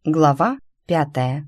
Глава 5.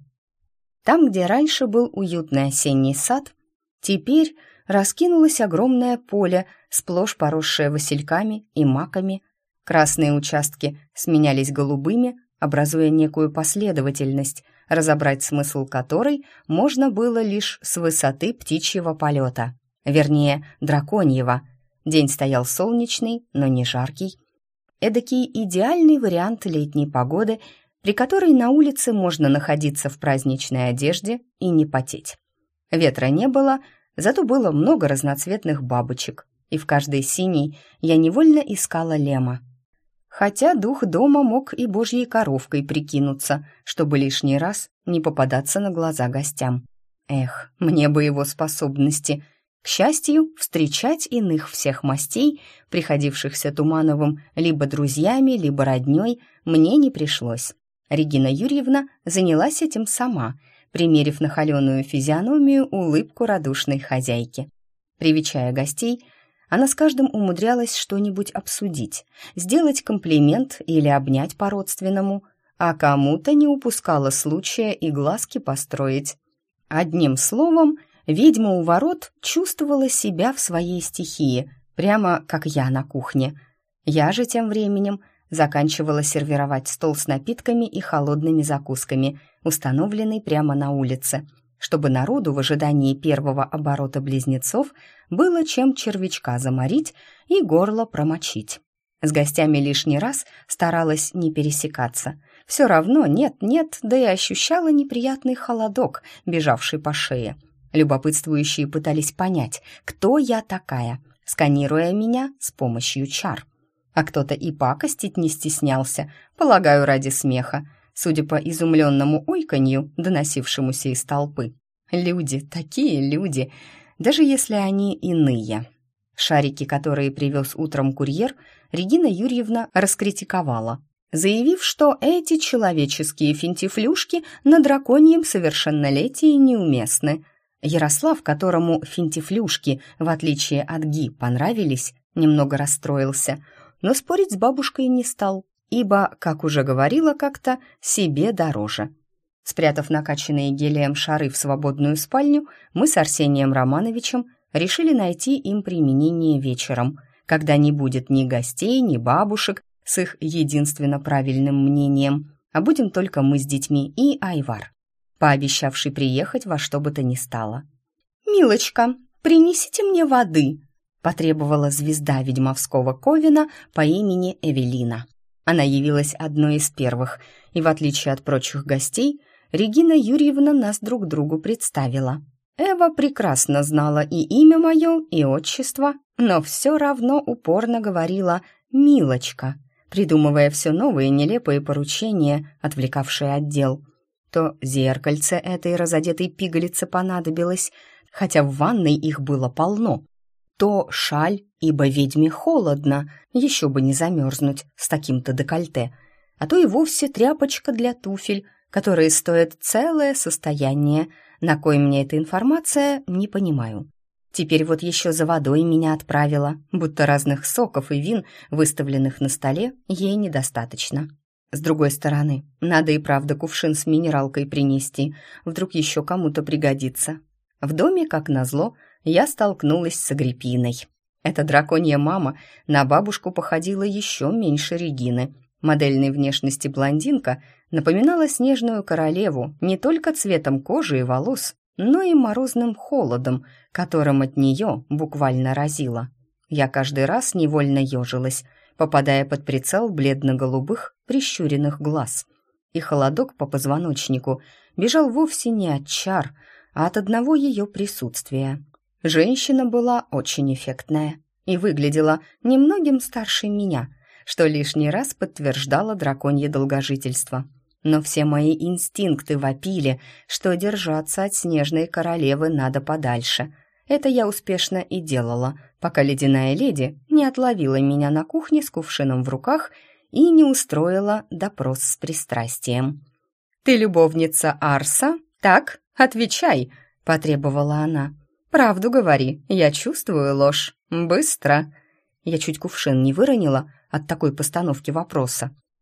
Там, где раньше был уютный осенний сад, теперь раскинулось огромное поле, сплошь поросшее васильками и маками. Красные участки сменялись голубыми, образуя некую последовательность, разобрать смысл которой можно было лишь с высоты птичьего полета, вернее, драконьего. День стоял солнечный, но не жаркий. Эдакий идеальный вариант летней погоды, при которой на улице можно находиться в праздничной одежде и не потеть. Ветра не было, зато было много разноцветных бабочек, и в каждой синей я невольно искала Лема. Хотя дух дома мог и божьей коровкой прикинуться, чтобы лишний раз не попадаться на глаза гостям. Эх, мне бы его способности. К счастью, встречать иных всех мастей, приходившихся Тумановым либо друзьями, либо роднёй, мне не пришлось. Регина Юрьевна занялась этим сама, примерив на холеную физиономию улыбку радушной хозяйки. Привечая гостей, она с каждым умудрялась что-нибудь обсудить, сделать комплимент или обнять по-родственному, а кому-то не упускала случая и глазки построить. Одним словом, ведьма у ворот чувствовала себя в своей стихии, прямо как я на кухне. Я же тем временем заканчивала сервировать стол с напитками и холодными закусками, установленный прямо на улице, чтобы народу в ожидании первого оборота близнецов было чем червячка заморить и горло промочить. С гостями лишний раз старалась не пересекаться. Все равно нет-нет, да и ощущала неприятный холодок, бежавший по шее. Любопытствующие пытались понять, кто я такая, сканируя меня с помощью чар. А кто-то и пакостить не стеснялся, полагаю, ради смеха, судя по изумленному ойканью, доносившемуся из толпы. Люди, такие люди, даже если они иные. Шарики, которые привез утром курьер, Регина Юрьевна раскритиковала, заявив, что эти человеческие финтифлюшки на драконьем совершеннолетии неуместны. Ярослав, которому финтифлюшки, в отличие от Ги, понравились, немного расстроился, но спорить с бабушкой не стал, ибо, как уже говорила как-то, себе дороже. Спрятав накачанные гелием шары в свободную спальню, мы с Арсением Романовичем решили найти им применение вечером, когда не будет ни гостей, ни бабушек с их единственно правильным мнением, а будем только мы с детьми и Айвар, пообещавший приехать во что бы то ни стало. «Милочка, принесите мне воды», — потребовала звезда ведьмовского ковена по имени Эвелина. Она явилась одной из первых, и, в отличие от прочих гостей, Регина Юрьевна нас друг другу представила. Эва прекрасно знала и имя мое, и отчество, но все равно упорно говорила «милочка», придумывая все новые нелепые поручения, отвлекавшие от дел. То зеркальце этой разодетой пигалице понадобилось, хотя в ванной их было полно, то шаль, ибо ведьме холодно, еще бы не замерзнуть с таким-то декольте, а то и вовсе тряпочка для туфель, которые стоят целое состояние. На кой мне эта информация, не понимаю. Теперь вот еще за водой меня отправила, будто разных соков и вин, выставленных на столе, ей недостаточно. С другой стороны, надо и правда кувшин с минералкой принести, вдруг еще кому-то пригодится. В доме, как назло, я столкнулась с Агриппиной. Эта драконья мама на бабушку походила еще меньше Регины. Модельной внешности блондинка напоминала снежную королеву не только цветом кожи и волос, но и морозным холодом, которым от нее буквально разило. Я каждый раз невольно ежилась, попадая под прицел бледно-голубых прищуренных глаз. И холодок по позвоночнику бежал вовсе не от чар, а от одного ее присутствия. Женщина была очень эффектная и выглядела немногим старше меня, что лишний раз подтверждало драконье долгожительство. Но все мои инстинкты вопили, что держаться от снежной королевы надо подальше. Это я успешно и делала, пока ледяная леди не отловила меня на кухне с кувшином в руках и не устроила допрос с пристрастием. «Ты любовница Арса? Так, отвечай!» — потребовала она. «Правду говори, я чувствую ложь. Быстро!» Я чуть кувшин не выронила от такой постановки вопроса.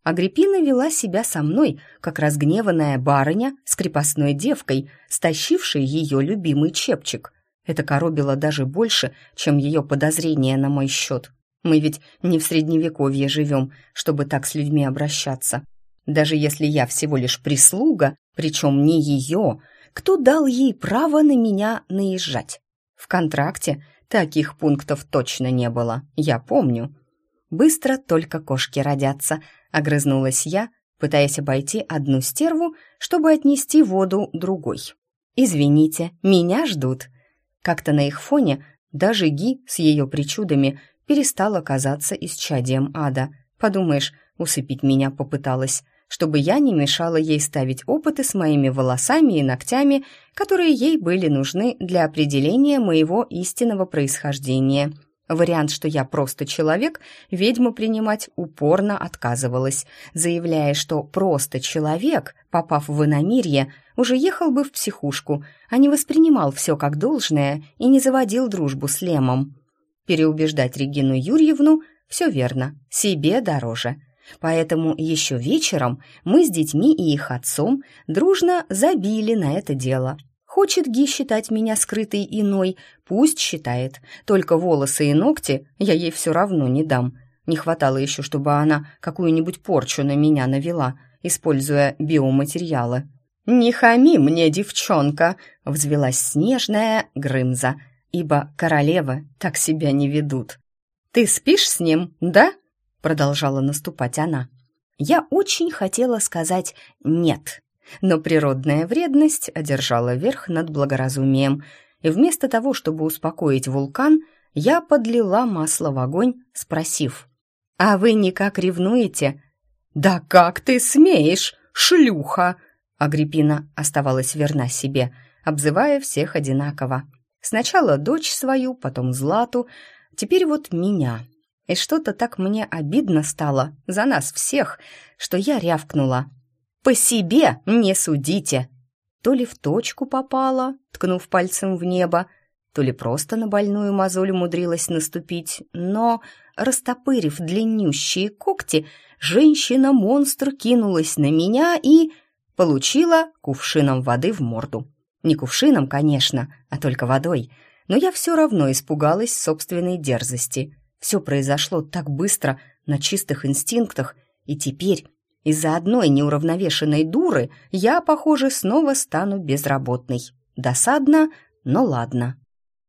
Агриппина вела себя со мной, как разгневанная барыня с крепостной девкой, стащившей ее любимый чепчик. Это коробило даже больше, чем ее подозрения на мой счет. Мы ведь не в средневековье живем, чтобы так с людьми обращаться. Даже если я всего лишь прислуга, причем не ее, кто дал ей право на меня наезжать? В контракте таких пунктов точно не было, я помню. «Быстро только кошки родятся», — огрызнулась я, пытаясь обойти одну стерву, чтобы отнести воду другой. «Извините, меня ждут». Как-то на их фоне даже Ги с ее причудами перестала казаться исчадием ада. Подумаешь, усыпить меня попыталась, чтобы я не мешала ей ставить опыты с моими волосами и ногтями, которые ей были нужны для определения моего истинного происхождения. Вариант, что я просто человек, ведьма принимать упорно отказывалась, заявляя, что просто человек, попав в иномирье, уже ехал бы в психушку, а не воспринимал все как должное и не заводил дружбу с Лемом. Переубеждать Регину Юрьевну все верно, себе дороже. Поэтому еще вечером мы с детьми и их отцом дружно забили на это дело. Хочет Ги считать меня скрытой иной, пусть считает. Только волосы и ногти я ей все равно не дам. Не хватало еще, чтобы она какую-нибудь порчу на меня навела, используя биоматериалы. «Не хами мне, девчонка!» — взвелась снежная Грымза, ибо королевы так себя не ведут. «Ты спишь с ним, да?» — продолжала наступать она. Я очень хотела сказать «нет», но природная вредность одержала верх над благоразумием, и вместо того, чтобы успокоить вулкан, я подлила масло в огонь, спросив: «А вы никак ревнуете?» «Да как ты смеешь, шлюха!» Агриппина оставалась верна себе, обзывая всех одинаково. Сначала дочь свою, потом Злату, теперь вот меня. И что-то так мне обидно стало за нас всех, что я рявкнула: «По себе не судите!» То ли в точку попала, ткнув пальцем в небо, то ли просто на больную мозоль умудрилась наступить, но, растопырив длиннющие когти, женщина-монстр кинулась на меня и получила кувшином воды в морду. Не кувшином, конечно, а только водой, но я все равно испугалась собственной дерзости. Все произошло так быстро, на чистых инстинктах, и теперь из-за одной неуравновешенной дуры я, похоже, снова стану безработной. Досадно, но ладно.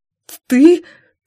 «Ты?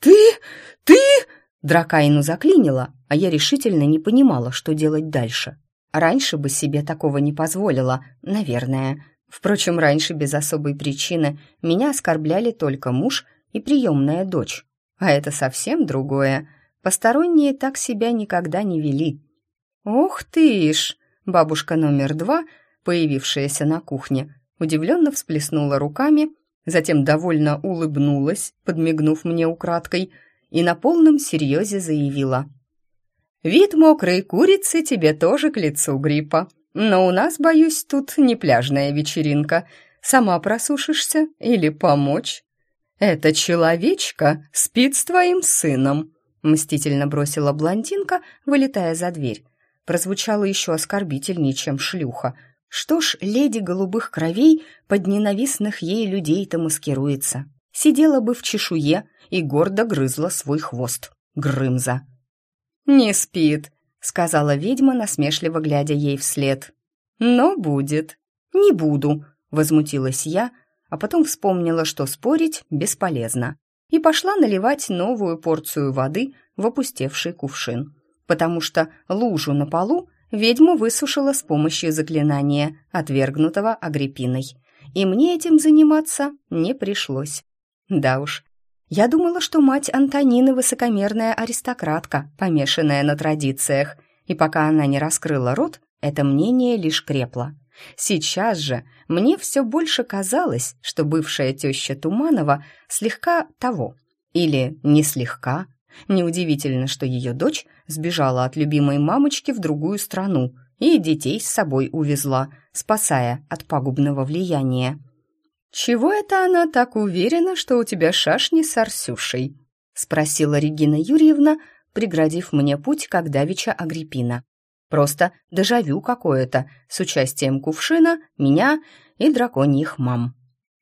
Дракаину заклинило, а я решительно не понимала, что делать дальше. Раньше бы себе такого не позволила, наверное. Впрочем, раньше без особой причины меня оскорбляли только муж и приемная дочь. А это совсем другое. Посторонние так себя никогда не вели. «Ох ты ж!» Бабушка номер 2, появившаяся на кухне, удивленно всплеснула руками, затем довольно улыбнулась, подмигнув мне украдкой, и на полном серьезе заявила: «Вид мокрой курицы тебе тоже к лицу, Гриппа. Но у нас, боюсь, тут не пляжная вечеринка. Сама просушишься или помочь?» «Эта человечка спит с твоим сыном», — мстительно бросила блондинка, вылетая за дверь. Прозвучало еще оскорбительнее, чем шлюха. Что ж, леди голубых кровей под ненавистных ей людей-то маскируется. Сидела бы в чешуе и гордо грызла свой хвост. Грымза. «Не спит», — сказала ведьма, насмешливо глядя ей вслед. «Но будет». «Не буду», — возмутилась я, а потом вспомнила, что спорить бесполезно, и пошла наливать новую порцию воды в опустевший кувшин, потому что лужу на полу ведьма высушила с помощью заклинания, отвергнутого Агриппиной, и мне этим заниматься не пришлось. Да уж, я думала, что мать Антонины высокомерная аристократка, помешанная на традициях, и пока она не раскрыла рот, это мнение лишь крепло. Сейчас же мне все больше казалось, что бывшая теща Туманова слегка того, или не слегка. Неудивительно, что ее дочь сбежала от любимой мамочки в другую страну и детей с собой увезла, спасая от пагубного влияния. «Чего это она так уверена, что у тебя шашни с Арсюшей?» — спросила Регина Юрьевна, преградив мне путь, как давеча Агриппина. Просто дежавю какое-то с участием кувшина, меня и драконьих мам.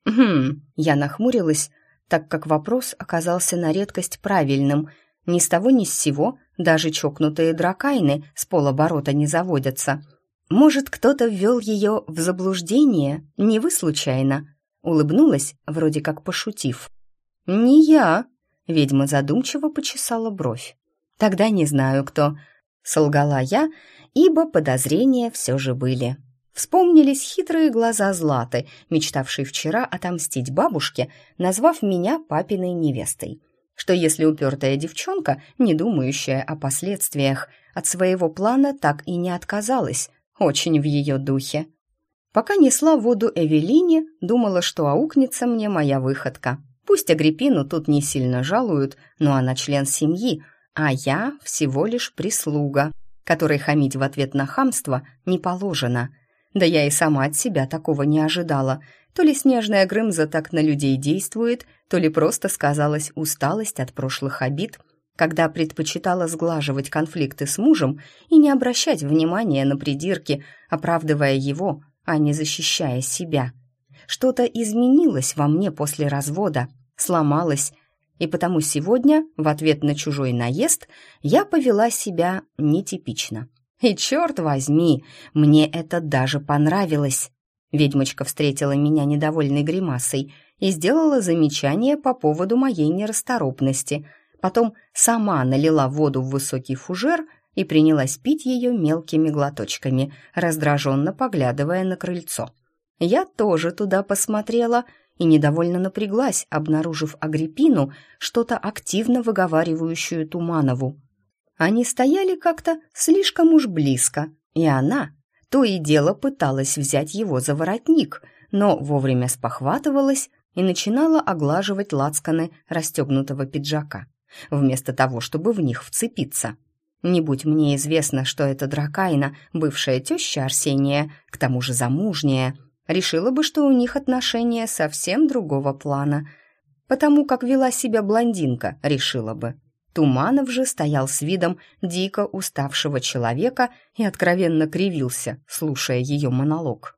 Я нахмурилась, так как вопрос оказался на редкость правильным. Ни с того ни с сего даже чокнутые дракайны с полоборота не заводятся. Может, кто-то ввел ее в заблуждение, не вы случайно? Улыбнулась, вроде как пошутив. «Не я», — ведьма задумчиво почесала бровь. «Тогда не знаю, кто», — солгала я, ибо подозрения все же были. Вспомнились хитрые глаза Златы, мечтавшей вчера отомстить бабушке, назвав меня папиной невестой. Что если упертая девчонка, не думающая о последствиях, от своего плана так и не отказалась, очень в ее духе. Пока несла воду Эвелине, думала, что аукнется мне моя выходка. Пусть Агриппину тут не сильно жалуют, но она член семьи, а я всего лишь прислуга, которой хамить в ответ на хамство не положено. Да я и сама от себя такого не ожидала. То ли снежная Грымза так на людей действует, то ли просто сказалась усталость от прошлых обид, когда предпочитала сглаживать конфликты с мужем и не обращать внимания на придирки, оправдывая его, а не защищая себя. Что-то изменилось во мне после развода, сломалось, и потому сегодня, в ответ на чужой наезд, я повела себя нетипично. И черт возьми, мне это даже понравилось. Ведьмочка встретила меня недовольной гримасой и сделала замечание по поводу моей нерасторопности. Потом сама налила воду в высокий фужер и принялась пить ее мелкими глоточками, раздраженно поглядывая на крыльцо. Я тоже туда посмотрела и недовольно напряглась, обнаружив Агриппину, что-то активно выговаривающую Туманову. Они стояли как-то слишком уж близко, и она то и дело пыталась взять его за воротник, но вовремя спохватывалась и начинала оглаживать лацканы расстегнутого пиджака, вместо того, чтобы в них вцепиться. Не будь мне известно, что это Дракайна, бывшая теща Арсения, к тому же замужняя, решила бы, что у них отношения совсем другого плана. Потому как вела себя блондинка, решила бы. Туманов же стоял с видом дико уставшего человека и откровенно кривился, слушая ее монолог.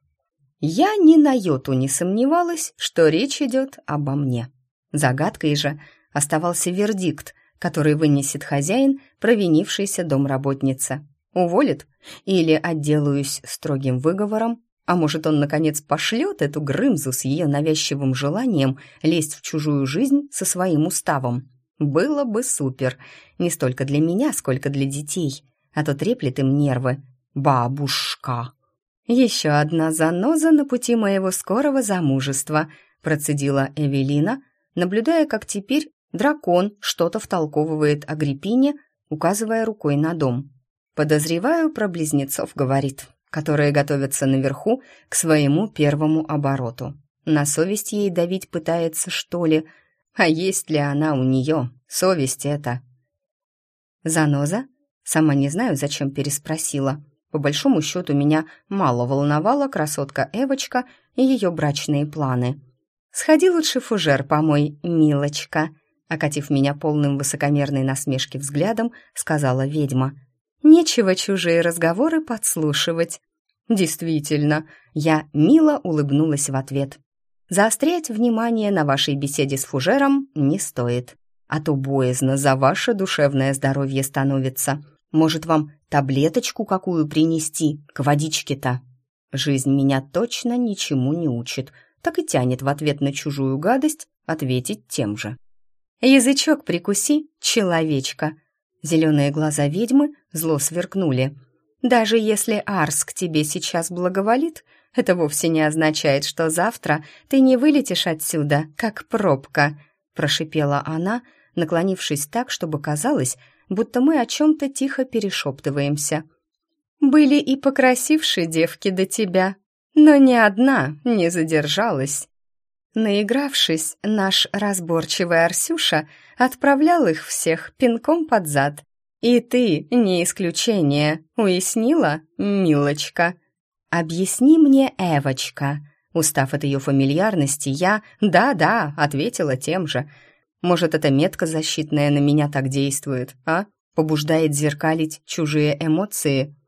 Я ни на йоту не сомневалась, что речь идет обо мне. Загадкой же оставался вердикт, который вынесет хозяин, провинившейся домработница. Уволит или отделаюсь строгим выговором, а может, он, наконец, пошлет эту Грымзу с ее навязчивым желанием лезть в чужую жизнь со своим уставом. Было бы супер, не столько для меня, сколько для детей, а то треплет им нервы. Бабушка. «Еще одна заноза на пути моего скорого замужества», процедила Эвелина, наблюдая, как теперь дракон что-то втолковывает Агриппине, указывая рукой на дом. «Подозреваю, про близнецов, — говорит, — которые готовятся наверху к своему первому обороту. На совесть ей давить пытается, что ли? А есть ли она у нее? Совесть это?» «Заноза?» Сама не знаю, зачем переспросила. По большому счету меня мало волновала красотка Эвочка и ее брачные планы. «Сходи лучше в фужер помой, милочка», окатив меня полным высокомерной насмешки взглядом, сказала ведьма. «Нечего чужие разговоры подслушивать». «Действительно», я мило улыбнулась в ответ. «Заострять внимание на вашей беседе с фужером не стоит, а то боязно за ваше душевное здоровье становится. Может, вам таблеточку какую принести к водичке-то?» Жизнь меня точно ничему не учит, так и тянет в ответ на чужую гадость ответить тем же. «Язычок прикуси, человечка!» Зеленые глаза ведьмы зло сверкнули. «Даже если Арс к тебе сейчас благоволит, это вовсе не означает, что завтра ты не вылетишь отсюда, как пробка», прошипела она, наклонившись так, чтобы казалось, будто мы о чем-то тихо перешептываемся. «Были и покрасившие девки до тебя, но ни одна не задержалась». Наигравшись, наш разборчивый Арсюша отправлял их всех пинком под зад. И ты не исключение, уяснила, милочка? «Объясни мне, Эвочка». Устав от ее фамильярности, я «да-да» ответила тем же. Может, эта метка защитная на меня так действует, а? Побуждает зеркалить чужие эмоции?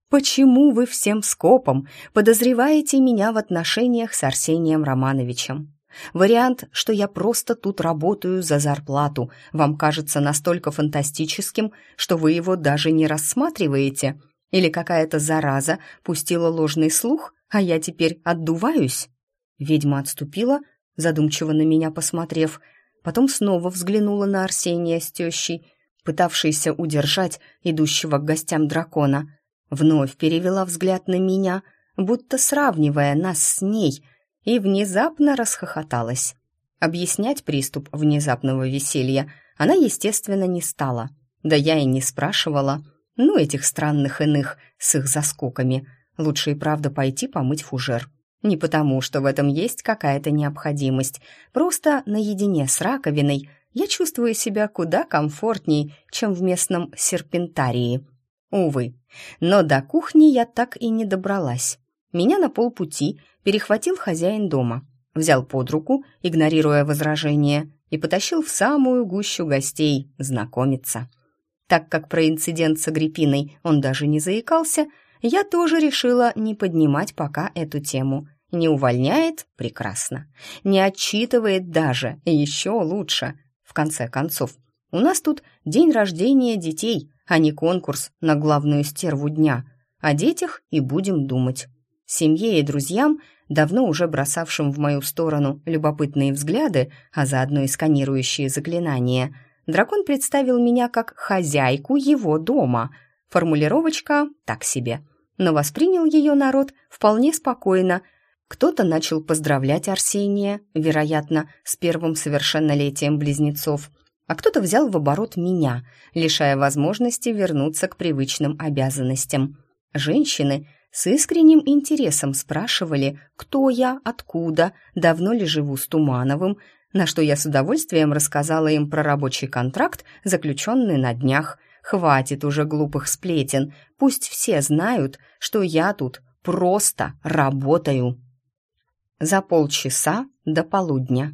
Почему вы всем скопом подозреваете меня в отношениях с Арсением Романовичем? Вариант, что я просто тут работаю за зарплату, вам кажется настолько фантастическим, что вы его даже не рассматриваете? Или какая-то зараза пустила ложный слух, а я теперь отдуваюсь?» Ведьма отступила, задумчиво на меня посмотрев, потом снова взглянула на Арсения с тещей, пытавшейся удержать идущего к гостям дракона. Вновь перевела взгляд на меня, будто сравнивая нас с ней, и внезапно расхохоталась. Объяснять приступ внезапного веселья она, естественно, не стала. Да я и не спрашивала. Ну, этих странных иных с их заскоками. Лучше и правда пойти помыть фужер. Не потому, что в этом есть какая-то необходимость. Просто наедине с раковиной я чувствую себя куда комфортней, чем в местном серпентарии. Увы, но до кухни я так и не добралась. Меня на полпути перехватил хозяин дома, взял под руку, игнорируя возражения, и потащил в самую гущу гостей знакомиться. Так как про инцидент с Агриппиной он даже не заикался, я тоже решила не поднимать пока эту тему. Не увольняет — прекрасно. Не отчитывает даже — еще лучше. В конце концов, у нас тут день рождения детей, а не конкурс на главную стерву дня. О детях и будем думать. Семье и друзьям, давно уже бросавшим в мою сторону любопытные взгляды, а заодно и сканирующие заклинания, дракон представил меня как хозяйку его дома. Формулировочка так себе. Но воспринял ее народ вполне спокойно. Кто-то начал поздравлять Арсения, вероятно, с первым совершеннолетием близнецов, а кто-то взял в оборот меня, лишая возможности вернуться к привычным обязанностям. Женщины с искренним интересом спрашивали, кто я, откуда, давно ли живу с Тумановым, на что я с удовольствием рассказала им про рабочий контракт, заключенный на днях. Хватит уже глупых сплетен, пусть все знают, что я тут просто работаю. За полчаса до полудня.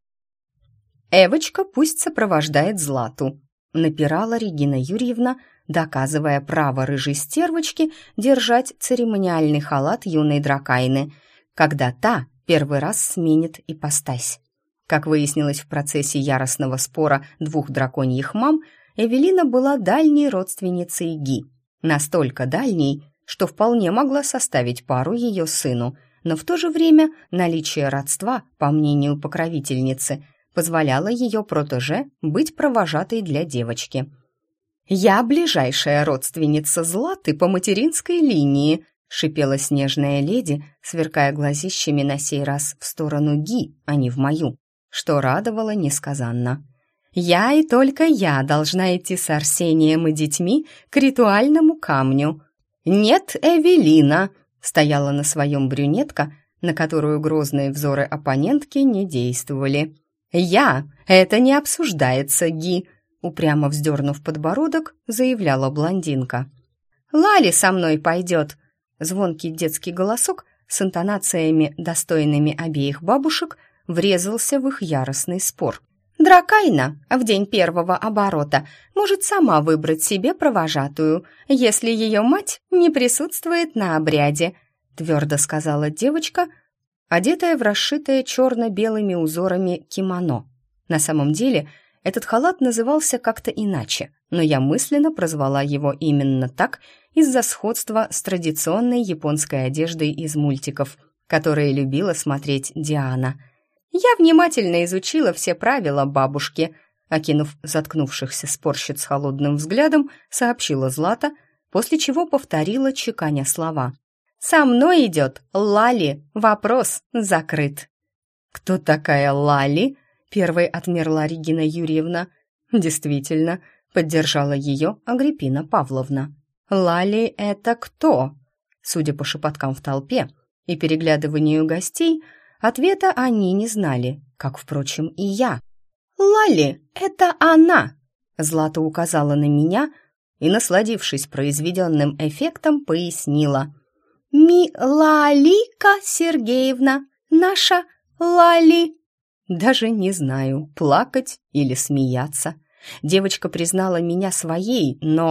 «Эвочка пусть сопровождает Злату», — напирала Регина Юрьевна, доказывая право рыжей стервочки держать церемониальный халат юной дракайны, когда та первый раз сменит ипостась. Как выяснилось в процессе яростного спора двух драконьих мам, Эвелина была дальней родственницей Ги. Настолько дальней, что вполне могла составить пару ее сыну, но в то же время наличие родства, по мнению покровительницы, позволяло ее протеже быть провожатой для девочки. «Я ближайшая родственница Златы по материнской линии», шипела снежная леди, сверкая глазищами на сей раз в сторону Ги, а не в мою, что радовало несказанно. «Я и только я должна идти с Арсением и детьми к ритуальному камню». «Нет, Эвелина!» — стояла на своем брюнетка, на которую грозные взоры оппонентки не действовали. Это не обсуждается, Ги!» — упрямо вздернув подбородок, заявляла блондинка. «Лали со мной пойдет!» Звонкий детский голосок с интонациями, достойными обеих бабушек, врезался в их яростный спор. «Дракайна в день первого оборота может сама выбрать себе провожатую, если ее мать не присутствует на обряде», твердо сказала девочка, одетая в расшитое черно-белыми узорами кимоно. На самом деле этот халат назывался как-то иначе, но я мысленно прозвала его именно так из-за сходства с традиционной японской одеждой из мультиков, которые любила смотреть Диана. «Я внимательно изучила все правила бабушки», окинув заткнувшихся спорщиц холодным взглядом, сообщила Злата, после чего повторила, чеканя слова. «Со мной идет Лали, вопрос закрыт». «Кто такая Лали?» — первой отмерла Регина Юрьевна. «Действительно», — поддержала ее Агриппина Павловна. «Лали — это кто?» Судя по шепоткам в толпе и переглядыванию гостей, ответа они не знали, как, впрочем, и я. «Лали — это она!» Злата указала на меня и, насладившись произведенным эффектом, пояснила. «Милалика Сергеевна, наша Лали!» Даже не знаю, плакать или смеяться. Девочка признала меня своей, но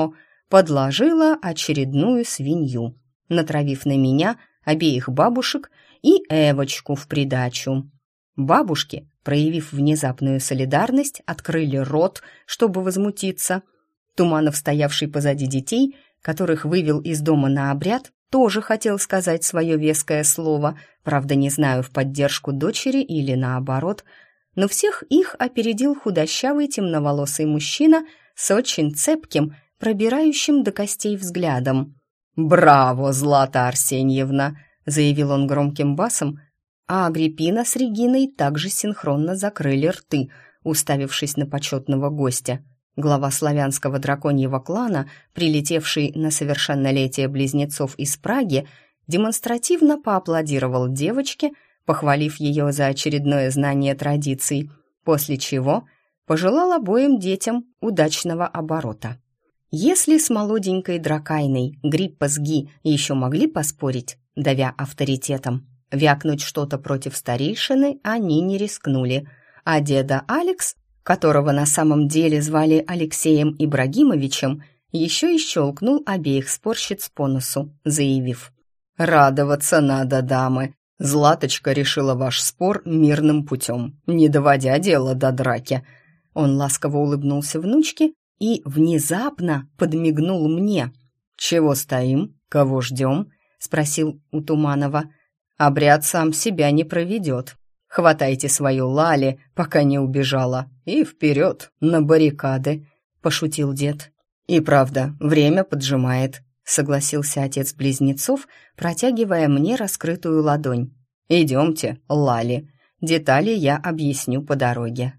подложила очередную свинью, натравив на меня обеих бабушек и Эвочку в придачу. Бабушки, проявив внезапную солидарность, открыли рот, чтобы возмутиться. Туманов, стоявший позади детей, которых вывел из дома на обряд, тоже хотел сказать свое веское слово, правда, не знаю, в поддержку дочери или наоборот, но всех их опередил худощавый темноволосый мужчина с очень цепким, пробирающим до костей взглядом. «Браво, Злата Арсеньевна!» — заявил он громким басом, а Агриппина с Региной также синхронно закрыли рты, уставившись на почетного гостя. Глава славянского драконьего клана, прилетевший на совершеннолетие близнецов из Праги, демонстративно поаплодировал девочке, похвалив ее за очередное знание традиций, после чего пожелал обоим детям удачного оборота. Если с молоденькой дракайной Гриппа с Ги еще могли поспорить, давя авторитетом, вякнуть что-то против старейшины они не рискнули, а деда Алекс, которого на самом деле звали Алексеем Ибрагимовичем, еще и щелкнул обеих спорщиц по носу, заявив: «Радоваться надо, дамы. Златочка решила ваш спор мирным путем, не доводя дело до драки». Он ласково улыбнулся внучке и внезапно подмигнул мне. «Чего стоим? Кого ждем?» — спросил у Туманова. «Обряд сам себя не проведет. Хватайте свою Лали, пока не убежала, и вперед, на баррикады», — пошутил дед. «И правда, время поджимает», — согласился отец близнецов, протягивая мне раскрытую ладонь. «Идемте, Лали, детали я объясню по дороге».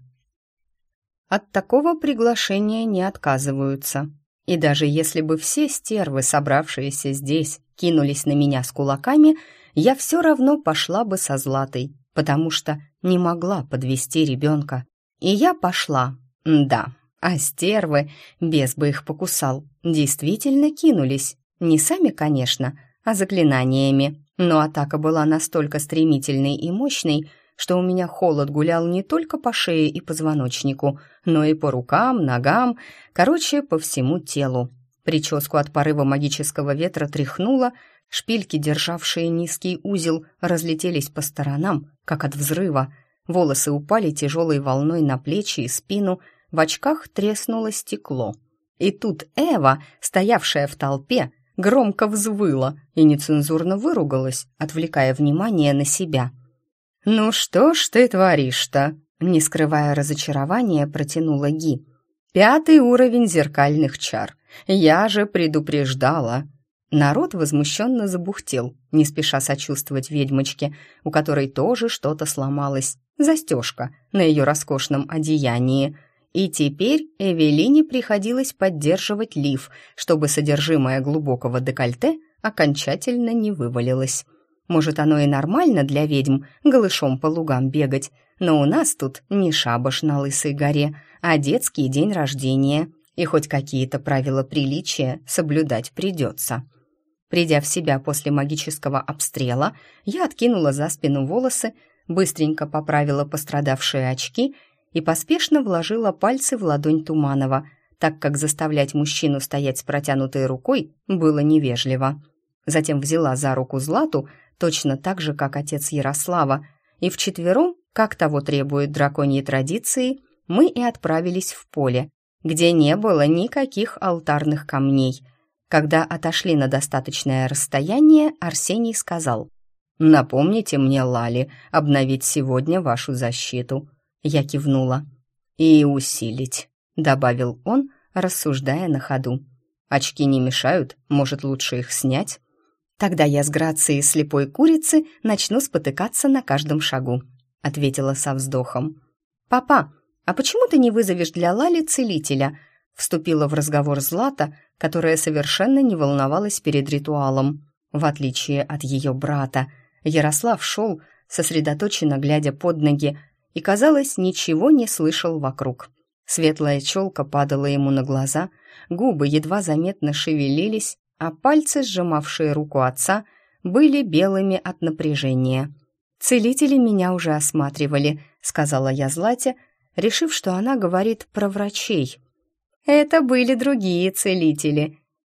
От такого приглашения не отказываются. И даже если бы все стервы, собравшиеся здесь, кинулись на меня с кулаками, я все равно пошла бы со Златой, потому что не могла подвести ребенка. И я пошла, да, а стервы, бес бы их покусал, действительно кинулись. Не сами, конечно, а заклинаниями. Но атака была настолько стремительной и мощной, что у меня холод гулял не только по шее и позвоночнику, но и по рукам, ногам, короче, по всему телу. Прическу от порыва магического ветра тряхнуло, шпильки, державшие низкий узел, разлетелись по сторонам, как от взрыва. Волосы упали тяжелой волной на плечи и спину, в очках треснуло стекло. И тут Эва, стоявшая в толпе, громко взвыла и нецензурно выругалась, отвлекая внимание на себя. «Ну что ж ты творишь-то?» — не скрывая разочарования, протянула Ги. «5-й уровень зеркальных чар. Я же предупреждала». Народ возмущенно забухтел, не спеша сочувствовать ведьмочке, у которой тоже что-то сломалось, застежка на ее роскошном одеянии. И теперь Эвелине приходилось поддерживать лиф, чтобы содержимое глубокого декольте окончательно не вывалилось. Может, оно и нормально для ведьм голышом по лугам бегать, но у нас тут не шабаш на Лысой горе, а детский день рождения, и хоть какие-то правила приличия соблюдать придется. Придя в себя после магического обстрела, я откинула за спину волосы, быстренько поправила пострадавшие очки и поспешно вложила пальцы в ладонь Туманова, так как заставлять мужчину стоять с протянутой рукой было невежливо. Затем взяла за руку Злату, точно так же, как отец Ярослава, и вчетвером, как того требуют драконьи традиции, мы и отправились в поле, где не было никаких алтарных камней. Когда отошли на достаточное расстояние, Арсений сказал: «Напомните мне, Лали, обновить сегодня вашу защиту». Я кивнула. «И усилить», — добавил он, рассуждая на ходу. «Очки не мешают? Может, лучше их снять?» «Тогда я с грацией слепой курицы начну спотыкаться на каждом шагу», — ответила со вздохом. «Папа, а почему ты не вызовешь для Лали целителя?» — вступила в разговор Злата, которая совершенно не волновалась перед ритуалом. В отличие от ее брата, Ярослав шел, сосредоточенно глядя под ноги, и, казалось, ничего не слышал вокруг. Светлая челка падала ему на глаза, губы едва заметно шевелились, а пальцы, сжимавшие руку отца, были белыми от напряжения. «Целители меня уже осматривали», — сказала я Злате, решив, что она говорит про врачей. «Это были другие целители», —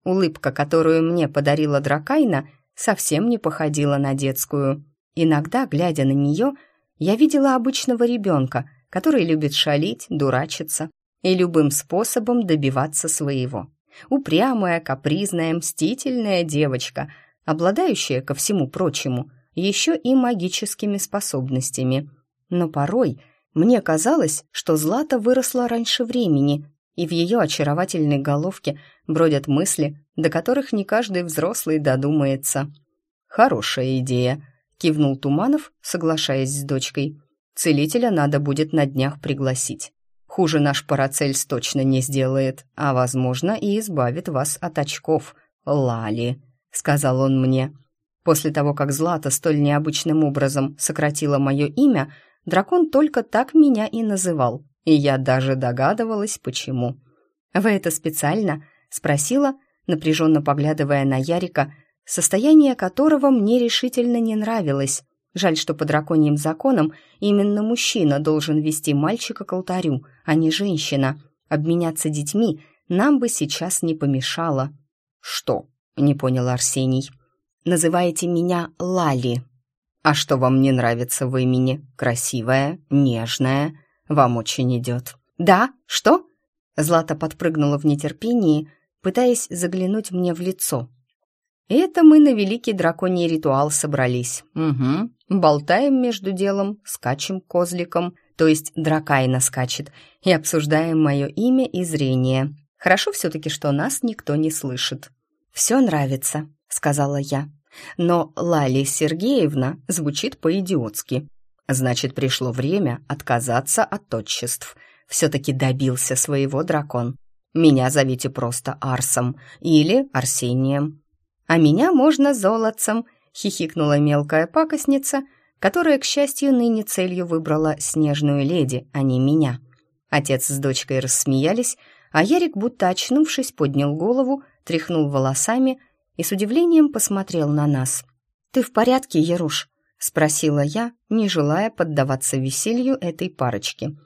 Улыбка, которую мне подарила Дракайна, совсем не походила на детскую. Иногда, глядя на нее, я видела обычного ребенка, который любит шалить, дурачиться и любым способом добиваться своего. Упрямая, капризная, мстительная девочка, обладающая, ко всему прочему, еще и магическими способностями. Но порой мне казалось, что Злата выросла раньше времени, и в ее очаровательной головке бродят мысли, до которых не каждый взрослый додумается. «Хорошая идея», — кивнул Туманов, соглашаясь с дочкой. «Целителя надо будет на днях пригласить. Хуже наш Парацельс точно не сделает, а, возможно, и избавит вас от очков. Лали», — сказал он мне. После того, как Злата столь необычным образом сократила мое имя, дракон только так меня и называл, и я даже догадывалась, почему. «Вы это специально?» — спросила, напряженно поглядывая на Ярика, состояние которого мне решительно не нравилось. Жаль, что по драконьим законам именно мужчина должен вести мальчика к алтарю, а не женщина. Обменяться детьми нам бы сейчас не помешало. «Что?» — не понял Арсений. «Называете меня Лали». «А что вам не нравится в имени? Красивая, нежная, вам очень идет». «Да? Что?» Злата подпрыгнула в нетерпении, пытаясь заглянуть мне в лицо. «Это мы на великий драконий ритуал собрались. Угу. Болтаем между делом, скачем козликом, то есть Дракайна скачет, и обсуждаем мое имя и зрение. Хорошо все-таки, что нас никто не слышит». «Все нравится», — сказала я. «Но Лали Сергеевна звучит по-идиотски. Значит, пришло время отказаться от отчеств. Все-таки добился своего дракон. Меня зовите просто Арсом или Арсением». «А меня можно Золотцем», — хихикнула мелкая пакостница, которая, к счастью, ныне целью выбрала снежную леди, а не меня. Отец с дочкой рассмеялись, а Ярик, будто очнувшись, поднял голову, тряхнул волосами и с удивлением посмотрел на нас. «Ты в порядке, Яруш?» — спросила я, не желая поддаваться веселью этой парочки.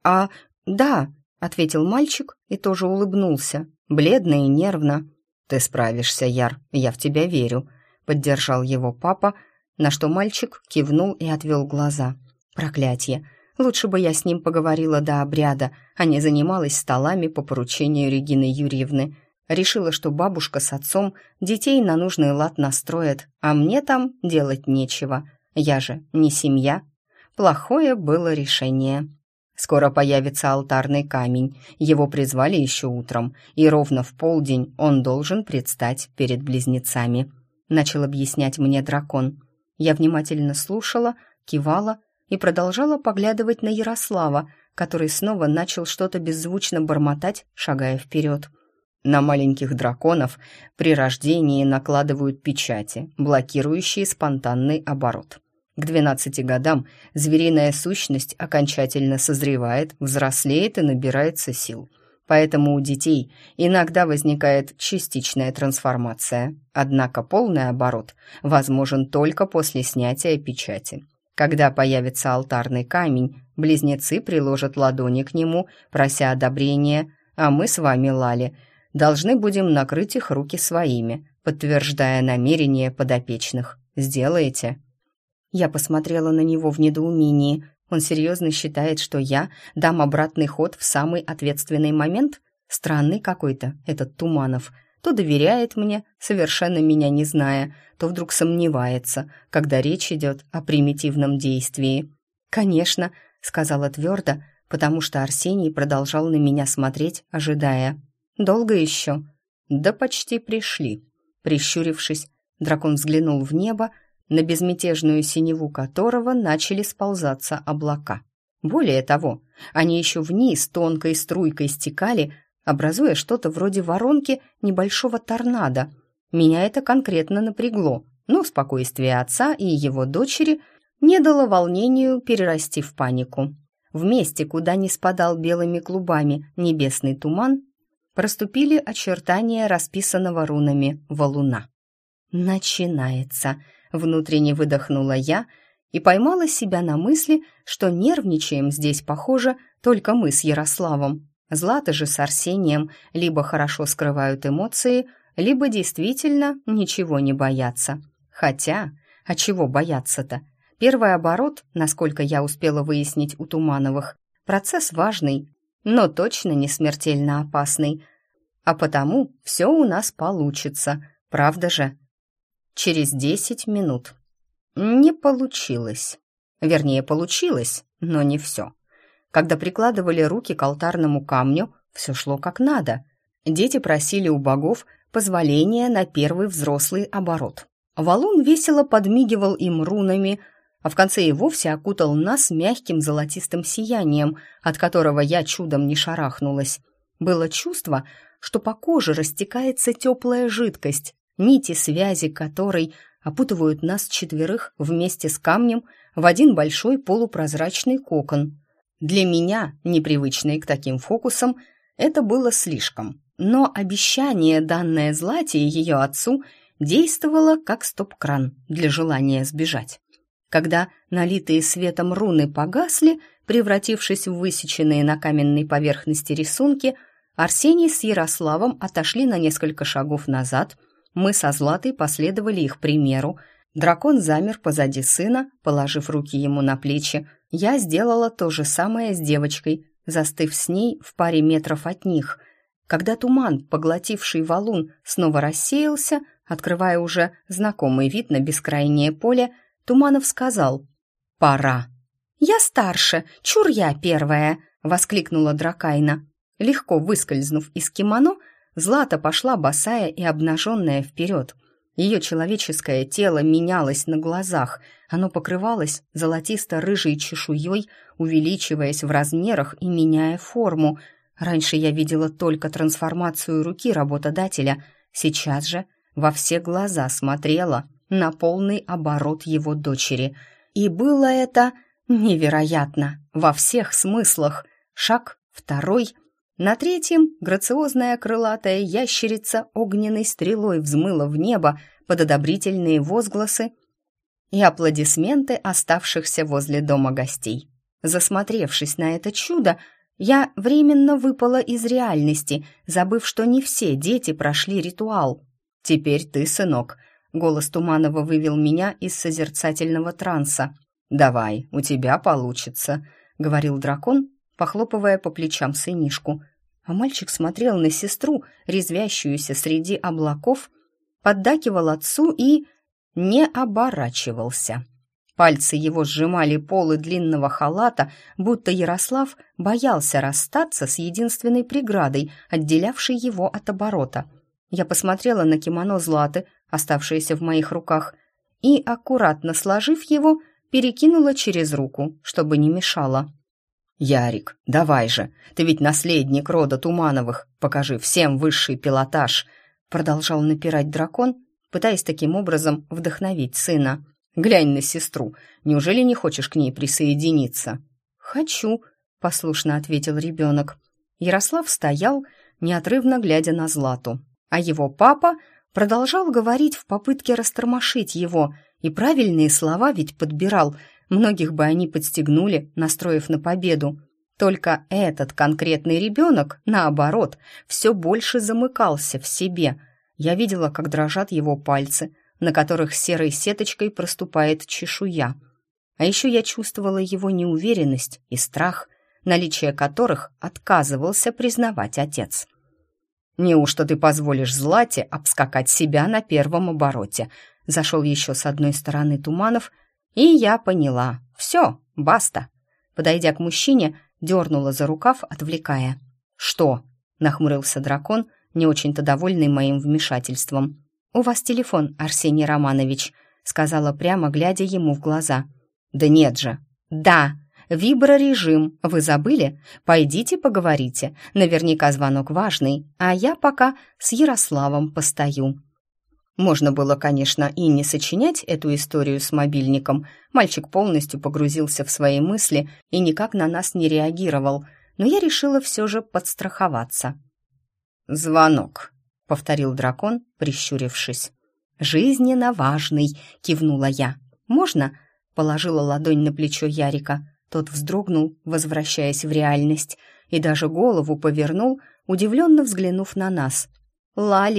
Да», — ответил мальчик и тоже улыбнулся, бледно и нервно. «Ты справишься, Яр, я в тебя верю», — поддержал его папа, на что мальчик кивнул и отвел глаза. «Проклятье! Лучше бы я с ним поговорила до обряда, а не занималась столами по поручению Регины Юрьевны. Решила, что бабушка с отцом детей на нужный лад настроят, а мне там делать нечего. Я же не семья. Плохое было решение». «Скоро появится алтарный камень. Его призвали еще утром, и ровно в полдень он должен предстать перед близнецами», — начал объяснять мне дракон. Я внимательно слушала, кивала и продолжала поглядывать на Ярослава, который снова начал что-то беззвучно бормотать, шагая вперед. «На маленьких драконов при рождении накладывают печати, блокирующие спонтанный оборот. К 12 годам звериная сущность окончательно созревает, взрослеет и набирается сил. Поэтому у детей иногда возникает частичная трансформация. Однако полный оборот возможен только после снятия печати. Когда появится алтарный камень, близнецы приложат ладони к нему, прося одобрения, а мы с вами, Лали, должны будем накрыть их руки своими, подтверждая намерение подопечных. Сделаете?» Я посмотрела на него в недоумении. Он серьезно считает, что я дам обратный ход в самый ответственный момент? Странный какой-то этот Туманов. То доверяет мне, совершенно меня не зная, то вдруг сомневается, когда речь идет о примитивном действии. «Конечно», — сказала твердо, потому что Арсений продолжал на меня смотреть, ожидая. «Долго еще?» «Да почти пришли». Прищурившись, дракон взглянул в небо, на безмятежную синеву которого начали сползаться облака. Более того, они еще вниз тонкой струйкой стекали, образуя что-то вроде воронки небольшого торнадо. Меня это конкретно напрягло, но спокойствие отца и его дочери не дало волнению перерасти в панику. В месте, куда не спадал белыми клубами небесный туман, проступили очертания расписанного рунами валуна. «Начинается!» — внутренне выдохнула я и поймала себя на мысли, что нервничаем здесь, похоже, только мы с Ярославом. Злата же с Арсением либо хорошо скрывают эмоции, либо действительно ничего не боятся. Хотя, а чего бояться-то? Первый оборот, насколько я успела выяснить у Тумановых, процесс важный, но точно не смертельно опасный. А потому все у нас получится, правда же? Через 10 минут. Не получилось. Вернее, получилось, но не все. Когда прикладывали руки к алтарному камню, все шло как надо. Дети просили у богов позволения на первый взрослый оборот. Валун весело подмигивал им рунами, а в конце и вовсе окутал нас мягким золотистым сиянием, от которого я чудом не шарахнулась. Было чувство, что по коже растекается теплая жидкость, нити связи которой опутывают нас четверых вместе с камнем в один большой полупрозрачный кокон. Для меня, непривычной к таким фокусам, это было слишком. Но обещание, данное Злате и ее отцу, действовало как стоп-кран для желания сбежать. Когда налитые светом руны погасли, превратившись в высеченные на каменной поверхности рисунки, Арсений с Ярославом отошли на несколько шагов назад, мы со Златой последовали их примеру, дракон замер позади сына, положив руки ему на плечи. Я сделала то же самое с девочкой, застыв с ней в паре метров от них. Когда туман, поглотивший валун, снова рассеялся, открывая уже знакомый вид на бескрайнее поле, Туманов сказал: «Пора». «Я старше, чур я первая!» — воскликнула Дракайна. Легко выскользнув из кимоно, Злата пошла босая и обнаженная вперед. Ее человеческое тело менялось на глазах, оно покрывалось золотисто-рыжей чешуей, увеличиваясь в размерах и меняя форму. Раньше я видела только трансформацию руки работодателя, сейчас же во все глаза смотрела на полный оборот его дочери. И было это невероятно во всех смыслах. Шаг, второй. На третьем грациозная крылатая ящерица огненной стрелой взмыла в небо под одобрительные возгласы и аплодисменты оставшихся возле дома гостей. Засмотревшись на это чудо, я временно выпала из реальности, забыв, что не все дети прошли ритуал. «Теперь ты, сынок», — голос Туманова вывел меня из созерцательного транса. «Давай, у тебя получится», — говорил дракон, похлопывая по плечам сынишку. А мальчик смотрел на сестру, резвящуюся среди облаков, поддакивал отцу и не оборачивался. Пальцы его сжимали полы длинного халата, будто Ярослав боялся расстаться с единственной преградой, отделявшей его от оборота. Я посмотрела на кимоно Златы, оставшееся в моих руках, и, аккуратно сложив его, перекинула через руку, чтобы не мешало. «Ярик, давай же, ты ведь наследник рода Тумановых, покажи всем высший пилотаж», продолжал напирать дракон, пытаясь таким образом вдохновить сына. «Глянь на сестру, неужели не хочешь к ней присоединиться?» «Хочу», — послушно ответил ребенок. Ярослав стоял, неотрывно глядя на Злату, а его папа продолжал говорить в попытке растормошить его, и правильные слова ведь подбирал. Многих бы они подстегнули, настроив на победу. Только этот конкретный ребенок, наоборот, все больше замыкался в себе. Я видела, как дрожат его пальцы, на которых серой сеточкой проступает чешуя. А еще я чувствовала его неуверенность и страх, наличие которых отказывался признавать отец. «Неужто ты позволишь Злате обскакать себя на первом обороте?» Зашел еще с одной стороны Туманов, и я поняла. Все, баста. Подойдя к мужчине, дернула за рукав, отвлекая. «Что?» — нахмурился дракон, не очень-то довольный моим вмешательством. «У вас телефон, Арсений Романович», — сказала прямо, глядя ему в глаза. «Да нет же». «Да, виброрежим. Вы забыли? Пойдите поговорите. Наверняка звонок важный, а я пока с Ярославом постою». Можно было, конечно, и не сочинять эту историю с мобильником. Мальчик полностью погрузился в свои мысли и никак на нас не реагировал, но я решила все же подстраховаться. «Звонок», — повторил дракон, прищурившись. «Жизненно важный», — кивнула я. «Можно?» — положила ладонь на плечо Ярика. Тот вздрогнул, возвращаясь в реальность, и даже голову повернул, удивленно взглянув на нас. «Лали», —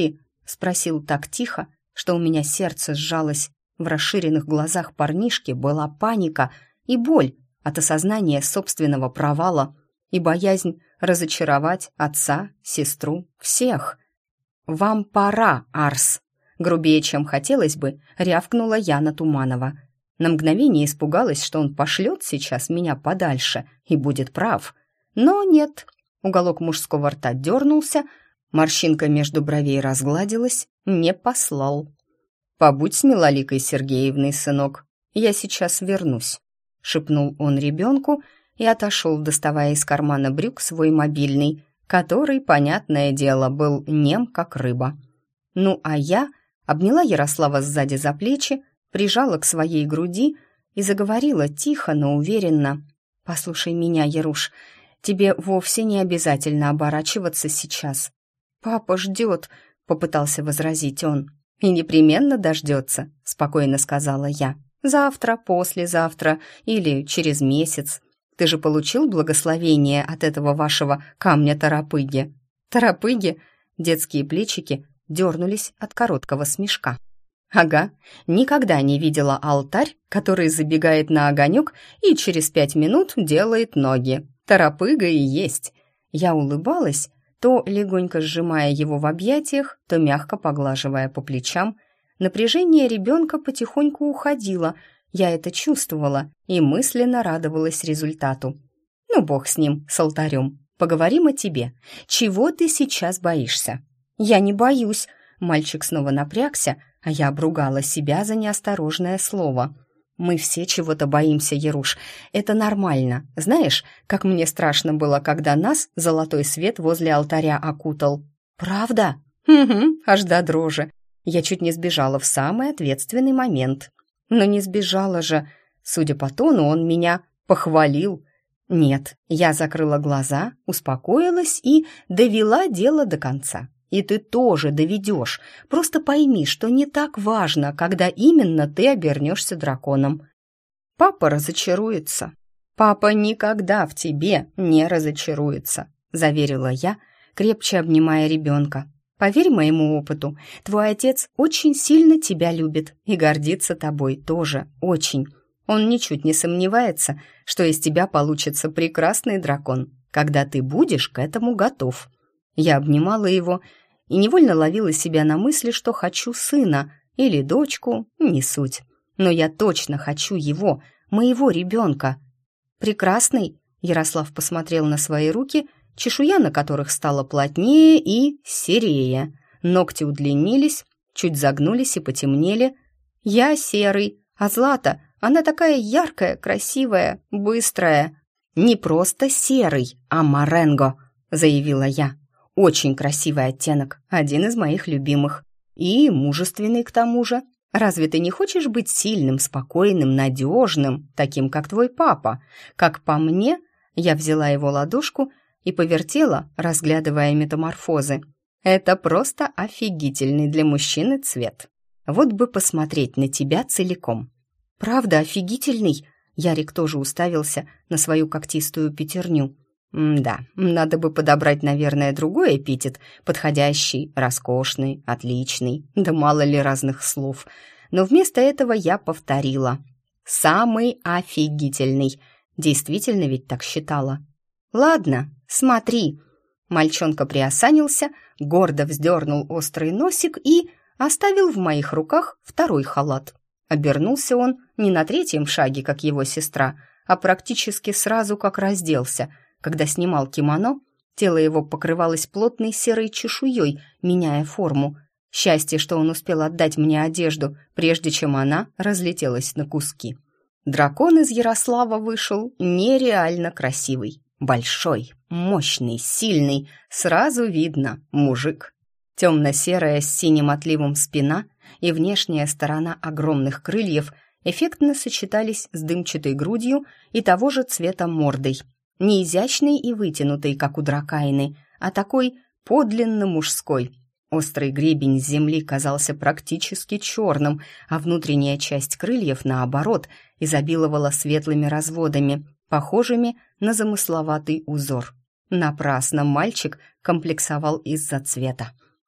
спросил так тихо, что у меня сердце сжалось. В расширенных глазах парнишки была паника и боль от осознания собственного провала и боязнь разочаровать отца, сестру, всех. «Вам пора, Арс!» Грубее, чем хотелось бы, рявкнула Яна Туманова. На мгновение испугалась, что он пошлет сейчас меня подальше и будет прав. Но нет. Уголок мужского рта дернулся, морщинка между бровей разгладилась, не послал. «Побудь с Милоликой Сергеевной, сынок, я сейчас вернусь», — шепнул он ребенку и отошел, доставая из кармана брюк свой мобильный, который, понятное дело, был нем, как рыба. Ну а я обняла Ярослава сзади за плечи, прижала к своей груди и заговорила тихо, но уверенно. «Послушай меня, Яруш, тебе вовсе не обязательно оборачиваться сейчас». «Папа ждет», — попытался возразить он. «И непременно дождется», — спокойно сказала я. «Завтра, послезавтра или через месяц. Ты же получил благословение от этого вашего камня-торопыги». «Торопыги?» Детские плечики дернулись от короткого смешка. «Ага, никогда не видела алтарь, который забегает на огонек и через 5 минут делает ноги. Торопыга и есть». Я улыбалась, то легонько сжимая его в объятиях, то мягко поглаживая по плечам. Напряжение ребенка потихоньку уходило, я это чувствовала и мысленно радовалась результату. «Ну, бог с ним, с алтарем. Поговорим о тебе. Чего ты сейчас боишься?» «Я не боюсь». Мальчик снова напрягся, а я обругала себя за неосторожное слово. «Мы все чего-то боимся, Яруш. Это нормально. Знаешь, как мне страшно было, когда нас золотой свет возле алтаря окутал?» «Правда?» «Угу, аж до дрожи. Я чуть не сбежала в самый ответственный момент». «Но не сбежала же. Судя по тону, он меня похвалил». «Нет, я закрыла глаза, успокоилась и довела дело до конца. И ты тоже доведешь. Просто пойми, что не так важно, когда именно ты обернешься драконом. Папа разочаруется». «Папа никогда в тебе не разочаруется», — заверила я, крепче обнимая ребенка. «Поверь моему опыту, твой отец очень сильно тебя любит и гордится тобой тоже, очень. Он ничуть не сомневается, что из тебя получится прекрасный дракон, когда ты будешь к этому готов». Я обнимала его и невольно ловила себя на мысли, что хочу сына или дочку, не суть. Но я точно хочу его, моего ребенка. «Прекрасный», — Ярослав посмотрел на свои руки, чешуя на которых стала плотнее и серее. Ногти удлинились, чуть загнулись и потемнели. «Я серый, а Злата, она такая яркая, красивая, быстрая». «Не просто серый, а моренго», — заявила я. «Очень красивый оттенок, один из моих любимых. И мужественный к тому же. Разве ты не хочешь быть сильным, спокойным, надежным, таким, как твой папа? Как по мне...» Я взяла его ладошку и повертела, разглядывая метаморфозы. «Это просто офигительный для мужчины цвет. Вот бы посмотреть на тебя целиком». «Правда офигительный?» Ярик тоже уставился на свою когтистую пятерню. «Да, надо бы подобрать, наверное, другой эпитет, подходящий, роскошный, отличный, да мало ли разных слов. Но вместо этого я повторила. Самый офигительный. Действительно ведь так считала. Ладно, смотри». Мальчонка приосанился, гордо вздернул острый носик и оставил в моих руках второй халат. Обернулся он не на третьем шаге, как его сестра, а практически сразу, как разделся. Когда снимал кимоно, тело его покрывалось плотной серой чешуей, меняя форму. Счастье, что он успел отдать мне одежду, прежде чем она разлетелась на куски. Дракон из Ярослава вышел нереально красивый. Большой, мощный, сильный, сразу видно, мужик. Темно-серая с синим отливом спина и внешняя сторона огромных крыльев эффектно сочетались с дымчатой грудью и того же цвета мордой. Не изящной и вытянутой, как у дракайны, а такой подлинно мужской. Острый гребень с земли казался практически черным, а внутренняя часть крыльев, наоборот, изобиловала светлыми разводами, похожими на замысловатый узор. Напрасно мальчик комплексовал из-за цвета.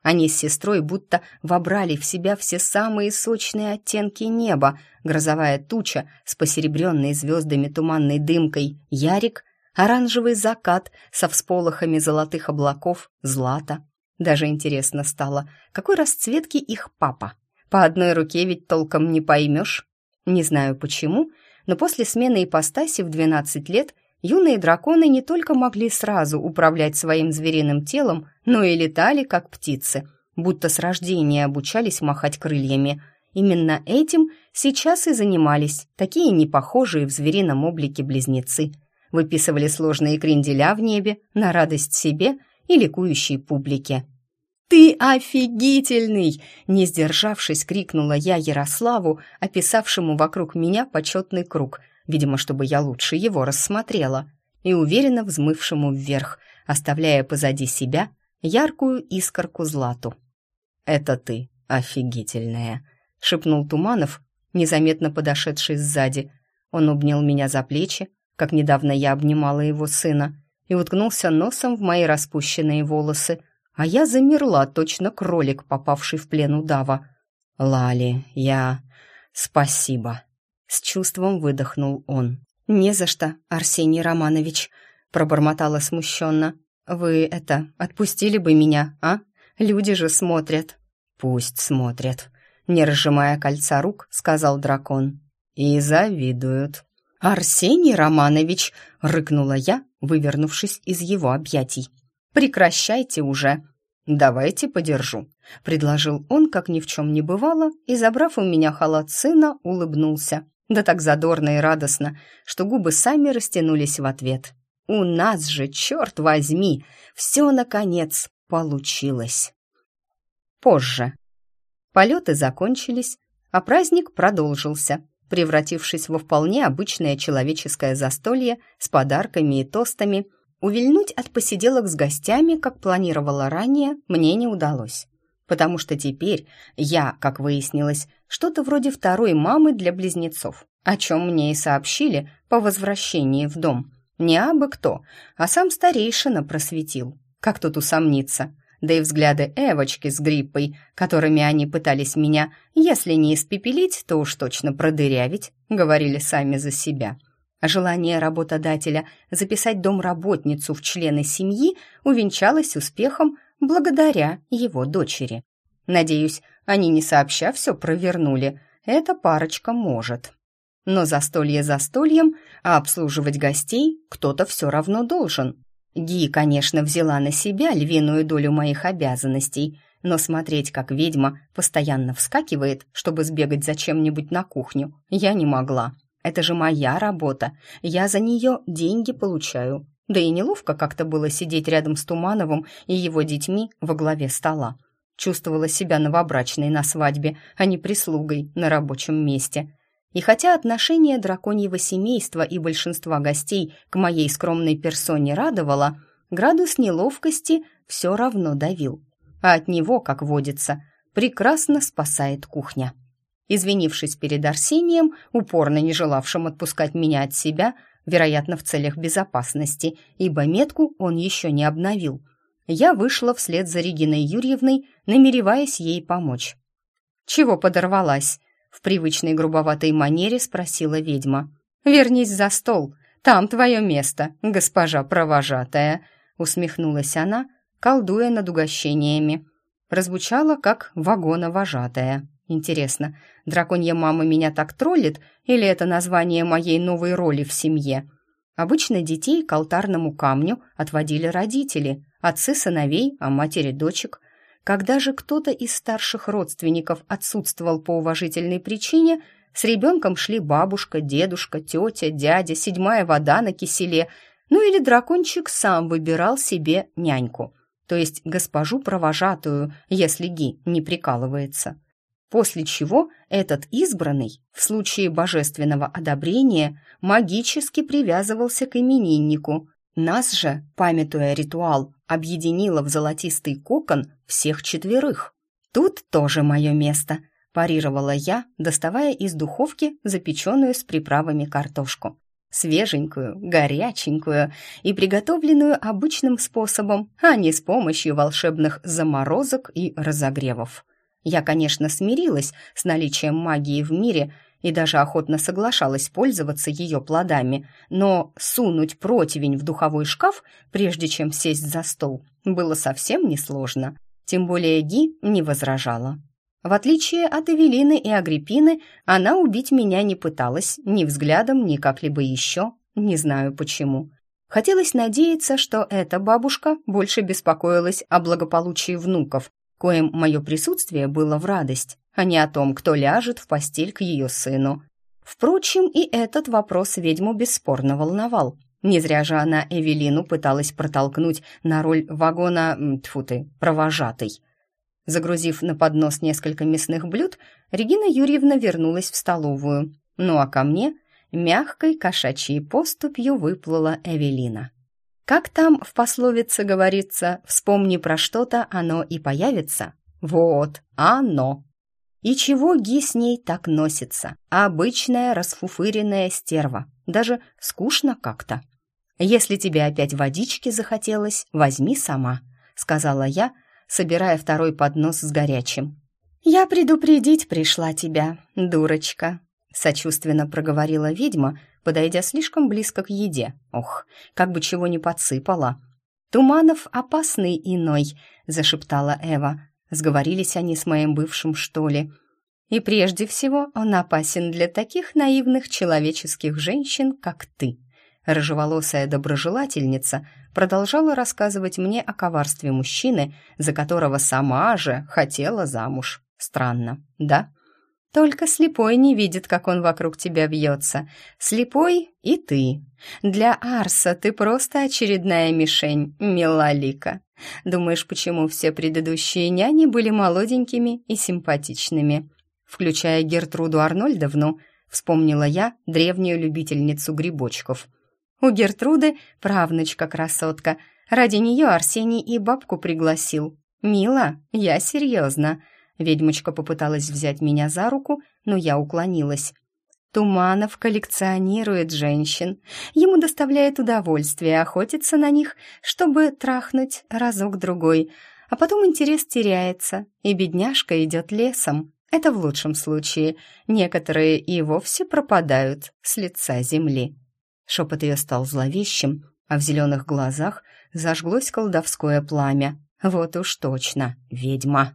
Они с сестрой будто вобрали в себя все самые сочные оттенки неба: грозовая туча с посеребренной звездами туманной дымкой Ярик, оранжевый закат со всполохами золотых облаков Злата. Даже интересно стало, какой расцветки их папа. По одной руке ведь толком не поймешь. Не знаю почему, но после смены ипостаси в 12 лет юные драконы не только могли сразу управлять своим звериным телом, но и летали, как птицы, будто с рождения обучались махать крыльями. Именно этим сейчас и занимались такие непохожие в зверином облике близнецы. Выписывали сложные кренделя в небе на радость себе и ликующей публике. «Ты офигительный!» — не сдержавшись, крикнула я Ярославу, описавшему вокруг меня почетный круг, видимо, чтобы я лучше его рассмотрела, и уверенно взмывшему вверх, оставляя позади себя яркую искорку Злату. «Это ты, офигительная!» — шепнул Туманов, незаметно подошедший сзади. Он обнял меня за плечи, как недавно я обнимала его сына, и уткнулся носом в мои распущенные волосы, а я замерла, точно кролик, попавший в плен удава. «Лали, Спасибо!» — с чувством выдохнул он. «Не за что, Арсений Романович», — пробормотала смущенно. «Вы отпустили бы меня, а? Люди же смотрят». «Пусть смотрят», — не разжимая кольца рук, сказал дракон. «И завидуют». «Арсений Романович!» — рыкнула я, вывернувшись из его объятий. «Прекращайте уже!» «Давайте подержу», — предложил он, как ни в чем не бывало, и, забрав у меня халат сына, улыбнулся. Да так задорно и радостно, что губы сами растянулись в ответ. «У нас же, черт возьми, все, наконец, получилось!» Позже. Полеты закончились, а праздник продолжился, превратившись во вполне обычное человеческое застолье с подарками и тостами. Увильнуть от посиделок с гостями, как планировала ранее, мне не удалось, потому что теперь я, как выяснилось, что-то вроде второй мамы для близнецов, о чем мне и сообщили по возвращении в дом. Не абы кто, а сам старейшина просветил. Как тут усомниться? Да и взгляды Эвочки с Гриппой, которыми они пытались меня, если не испепелить, то уж точно продырявить, говорили сами за себя. А желание работодателя записать домработницу в члены семьи увенчалось успехом благодаря его дочери. Надеюсь, они не сообща все провернули. Эта парочка может. Но застолье застольем, а обслуживать гостей кто-то все равно должен. Ги, конечно, взяла на себя львиную долю моих обязанностей, но смотреть, как ведьма постоянно вскакивает, чтобы сбегать за чем-нибудь на кухню, я не могла. Это же моя работа, я за нее деньги получаю. Да и неловко как-то было сидеть рядом с Тумановым и его детьми во главе стола. Чувствовала себя новобрачной на свадьбе, а не прислугой на рабочем месте. И хотя отношение драконьего семейства и большинства гостей к моей скромной персоне радовало, градус неловкости все равно давил. А от него, как водится, прекрасно спасает кухня. Извинившись перед Арсением, упорно не желавшим отпускать меня от себя, вероятно, в целях безопасности, ибо метку он еще не обновил, я вышла вслед за Региной Юрьевной, намереваясь ей помочь. «Чего подорвалась?» — в привычной грубоватой манере спросила ведьма. «Вернись за стол, там твое место, госпожа провожатая», — усмехнулась она, колдуя над угощениями. Прозвучало, как вагоновожатая. Интересно, драконья мама меня так троллит, или это название моей новой роли в семье? Обычно детей к алтарному камню отводили родители, отцы сыновей, а матери дочек. Когда же кто-то из старших родственников отсутствовал по уважительной причине, с ребенком шли бабушка, дедушка, тетя, дядя, седьмая вода на киселе, ну или дракончик сам выбирал себе няньку, то есть госпожу провожатую, если Ги не прикалывается. После чего этот избранный, в случае божественного одобрения, магически привязывался к имениннику. Нас же, памятуя ритуал, объединило в золотистый кокон всех четверых. «Тут тоже мое место», – парировала я, доставая из духовки запеченную с приправами картошку. свеженькую, горяченькую и приготовленную обычным способом, а не с помощью волшебных заморозок и разогревов. Я, конечно, смирилась с наличием магии в мире и даже охотно соглашалась пользоваться ее плодами, но сунуть противень в духовой шкаф, прежде чем сесть за стол, было совсем несложно. Тем более Ги не возражала. В отличие от Эвелины и Агриппины, она убить меня не пыталась ни взглядом, ни как-либо еще, не знаю почему. Хотелось надеяться, что эта бабушка больше беспокоилась о благополучии внуков, коим мое присутствие было в радость, а не о том, кто ляжет в постель к ее сыну. Впрочем, и этот вопрос ведьму бесспорно волновал. Не зря же она Эвелину пыталась протолкнуть на роль вагона, провожатой. Загрузив на поднос несколько мясных блюд, Регина Юрьевна вернулась в столовую. Ну а ко мне мягкой кошачьей поступью выплыла Эвелина. Как там в пословице говорится, вспомни про что-то, оно и появится? Вот, оно. И чего Ги с ней так носится? Обычная расфуфыренная стерва. Даже скучно как-то. «Если тебе опять водички захотелось, возьми сама», — сказала я, собирая второй поднос с горячим. «Я предупредить пришла тебя, дурочка», — сочувственно проговорила ведьма, подойдя слишком близко к еде. Ох, как бы чего не подсыпала. «Туманов опасный иной», — зашептала Эва. Сговорились они с моим бывшим, что ли? «И прежде всего он опасен для таких наивных человеческих женщин, как ты». Рыжеволосая доброжелательница продолжала рассказывать мне о коварстве мужчины, за которого сама же хотела замуж. Странно, да? Только слепой не видит, как он вокруг тебя вьется. Слепой и ты. Для Арса ты просто очередная мишень, милолика. Думаешь, почему все предыдущие няни были молоденькими и симпатичными? Включая Гертруду Арнольдовну, вспомнила я древнюю любительницу грибочков. У Гертруды правнучка-красотка. Ради нее Арсений и бабку пригласил. «Мила, я серьезно». Ведьмочка попыталась взять меня за руку, но я уклонилась. Туманов коллекционирует женщин. Ему доставляет удовольствие охотиться на них, чтобы трахнуть разок-другой. А потом интерес теряется, и бедняжка идет лесом. Это в лучшем случае. Некоторые и вовсе пропадают с лица земли. Шепот ее стал зловещим, а в зеленых глазах зажглось колдовское пламя. Вот уж точно, ведьма.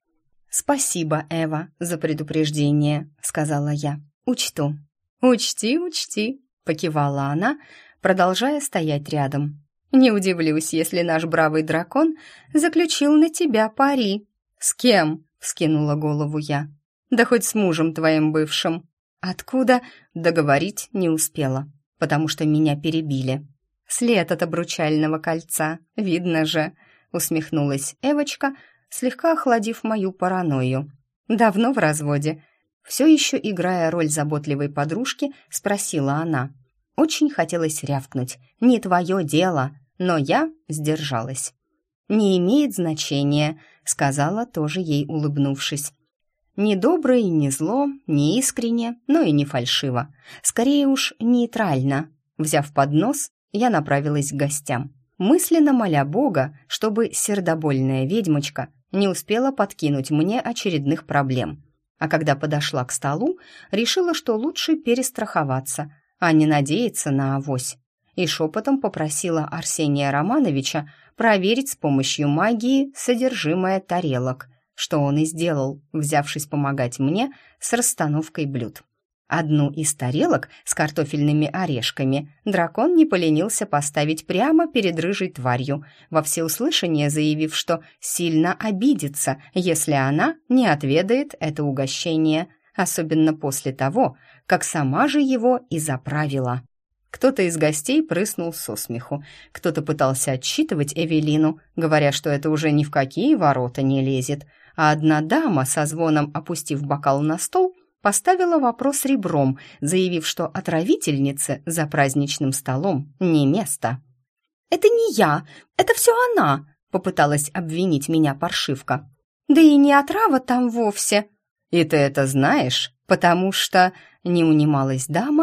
«Спасибо, Эва, за предупреждение», — сказала я. «Учту». «Учти, учти», — покивала она, продолжая стоять рядом. «Не удивлюсь, если наш бравый дракон заключил на тебя пари». «С кем?» — вскинула голову я. «Да хоть с мужем твоим бывшим». «Откуда?» — договорить не успела, потому что меня перебили. «След от обручального кольца, видно же», — усмехнулась Эвочка, слегка охладив мою паранойю. «Давно в разводе?» Все еще играя роль заботливой подружки, спросила она. Очень хотелось рявкнуть. «Не твое дело», но я сдержалась. «Не имеет значения», — сказала, тоже ей улыбнувшись. «Не добро и не зло, не искренне, но и не фальшиво. Скорее уж нейтрально». Взяв поднос, я направилась к гостям, мысленно моля Бога, чтобы сердобольная ведьмочка не успела подкинуть мне очередных проблем. А когда подошла к столу, решила, что лучше перестраховаться, а не надеяться на авось. И шепотом попросила Арсения Романовича проверить с помощью магии содержимое тарелок, что он и сделал, взявшись помогать мне с расстановкой блюд. Одну из тарелок с картофельными орешками дракон не поленился поставить прямо перед рыжей тварью, во всеуслышание заявив, что сильно обидится, если она не отведает это угощение, особенно после того, как сама же его и заправила. Кто-то из гостей прыснул со смеху, кто-то пытался отчитывать Эвелину, говоря, что это уже ни в какие ворота не лезет, а одна дама, со звоном опустив бокал на стол, поставила вопрос ребром, заявив, что отравительнице за праздничным столом не место. «Это не я, это все она», — попыталась обвинить меня паршивка. «Да и не отрава там вовсе». «И ты это знаешь, потому что...» — не унималась дама,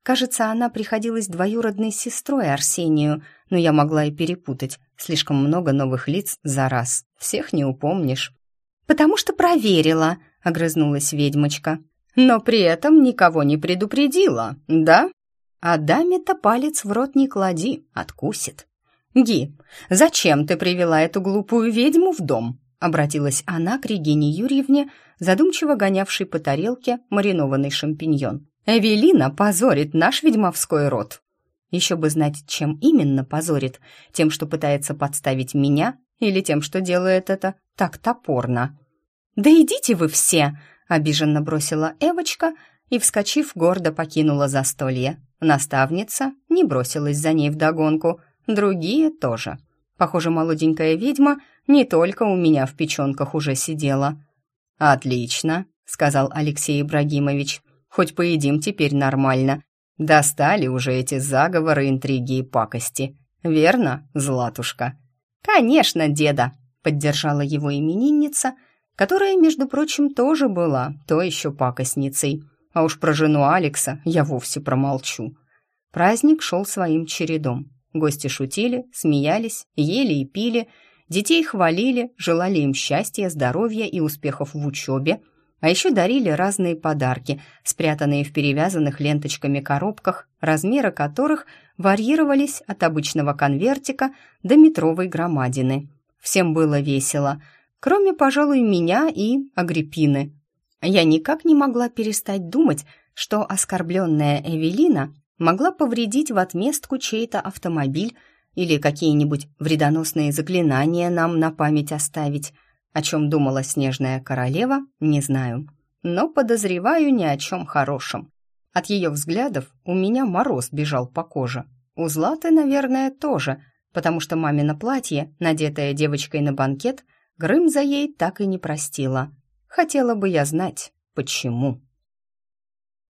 Кажется, она приходилась двоюродной сестрой Арсению, но я могла и перепутать. Слишком много новых лиц за раз. Всех не упомнишь. «Потому что проверила», — огрызнулась ведьмочка. «Но при этом никого не предупредила, да? А даме-то палец в рот не клади, откусит». «Ги, зачем ты привела эту глупую ведьму в дом?» — обратилась она к Регине Юрьевне, задумчиво гонявшей по тарелке маринованный шампиньон. «Эвелина позорит наш ведьмовской род». Еще бы знать, чем именно позорит, тем, что пытается подставить меня, или тем, что делает это так топорно. «Да идите вы все!» — обиженно бросила Эвочка и, вскочив, гордо покинула застолье. Наставница не бросилась за ней вдогонку, другие тоже. Похоже, молоденькая ведьма не только у меня в печенках уже сидела. «Отлично», — сказал Алексей Ибрагимович, «хоть поедим теперь нормально. Достали уже эти заговоры, интриги и пакости. Верно, Златушка?» «Конечно, деда», — поддержала его именинница, которая, между прочим, тоже была то еще пакостницей. А уж про жену Алекса я вовсе промолчу. Праздник шел своим чередом. Гости шутили, смеялись, ели и пили, детей хвалили, желали им счастья, здоровья и успехов в учебе, а еще дарили разные подарки, спрятанные в перевязанных ленточками коробках, размеры которых варьировались от обычного конвертика до метровой громадины. Всем было весело, кроме, пожалуй, меня и Агриппины. Я никак не могла перестать думать, что оскорбленная Эвелина могла повредить в отместку чей-то автомобиль или какие-нибудь вредоносные заклинания нам на память оставить. О чем думала снежная королева, не знаю, но подозреваю ни о чем хорошем. От ее взглядов у меня мороз бежал по коже. У Златы, наверное, тоже, потому что мамино платье, надетое девочкой на банкет, Грымза ей так и не простила. Хотела бы я знать, почему.